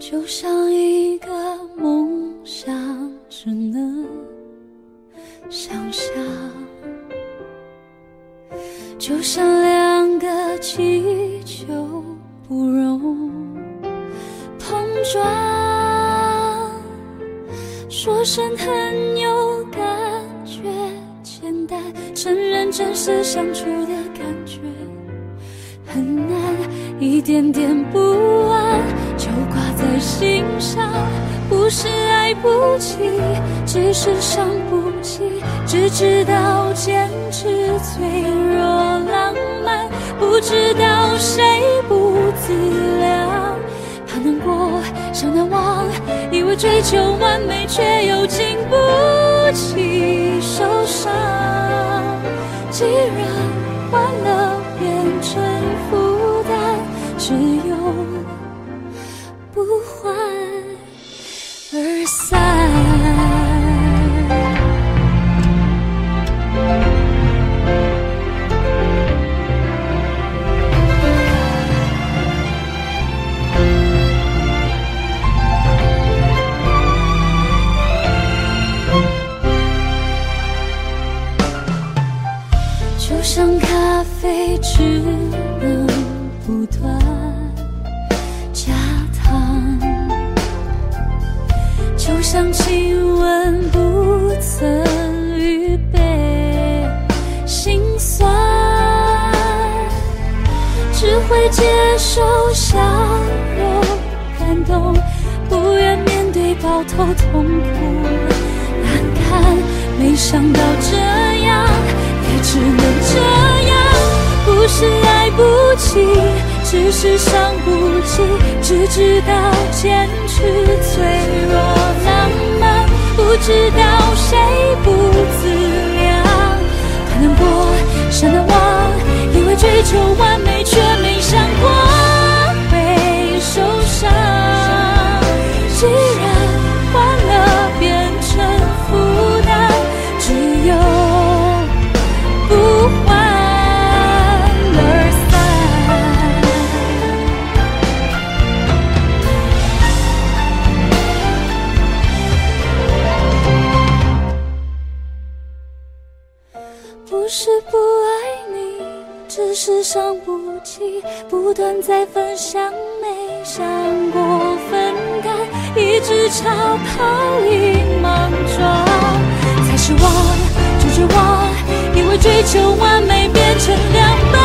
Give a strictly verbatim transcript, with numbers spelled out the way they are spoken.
就像一个梦想，只能想象，就像两个气球不容碰撞，说声很有感觉，简单承认真实相处的感觉很难，一点点不安就挂在心上，不是爱不起，只是伤不起，只知道坚持脆弱浪漫，不知道谁不自量，怕难过想难忘，以为追求完美却又经不起受伤，既然欢乐变成负担，只有不欢而散。就像咖啡只能不断加糖，就像亲吻不曾预备心酸，只会接受笑容感动，不愿面对抱头痛苦难堪，没想到这样也只能这样，不是爱不起，只是伤不起，只知道坚持脆弱浪漫，不知道谁不自量，怕难过想难忘，以为追求完美却没想过会受伤，既然欢乐变成负担，只有不欢而散。不是不爱你，只是伤不起，不断在分享，没想过分担，一直超跑赢莽撞，才失望就绝望，以为追求完美变成两半。